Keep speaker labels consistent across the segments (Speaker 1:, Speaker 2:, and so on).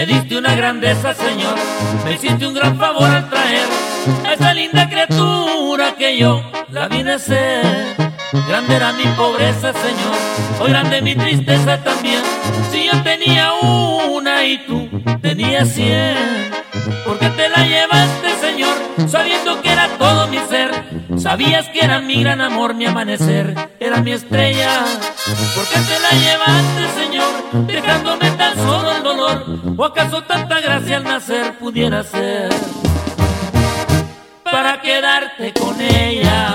Speaker 1: Me diste una grandeza, Señor, me hiciste un gran favor al traer a esa linda criatura que yo la vine a ser. Grande era mi pobreza, Señor, hoy grande mi tristeza también. Si yo tenía una y tú tenías 100, ¿por qué te la llevaste, Señor, sabiendo que era todo mi ser? Sabías que era mi gran amor, mi amanecer, era mi estrella. ¿Por qué te la llevaste, Señor, dejándome tan solo el dolor? ¿O acaso tanta gracia al nacer pudiera ser para quedarte con ella?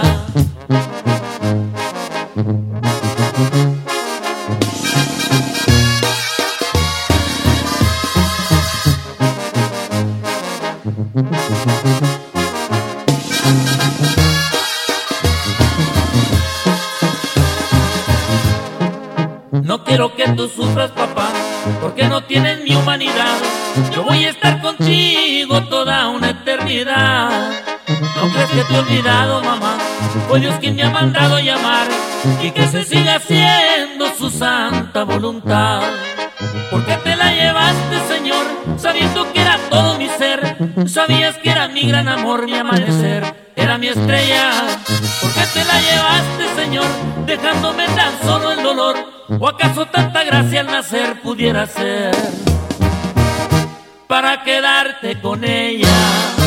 Speaker 1: No quiero que tú sufras, papá, porque no tienes mi humanidad. Yo voy a estar contigo toda una eternidad. No crees que te he olvidado, mamá, fue Dios quien me ha mandado llamar, y que se siga haciendo su santa voluntad. ¿Por qué te la llevaste, Señor, sabiendo que era todo mi ser? Sabías que era mi gran amor, mi amanecer, era mi estrella. ¿Por qué te la llevaste, Señor, dejándome tan solo el dolor? ¿O acaso tanta gracia al nacer pudiera ser para quedarte con ella?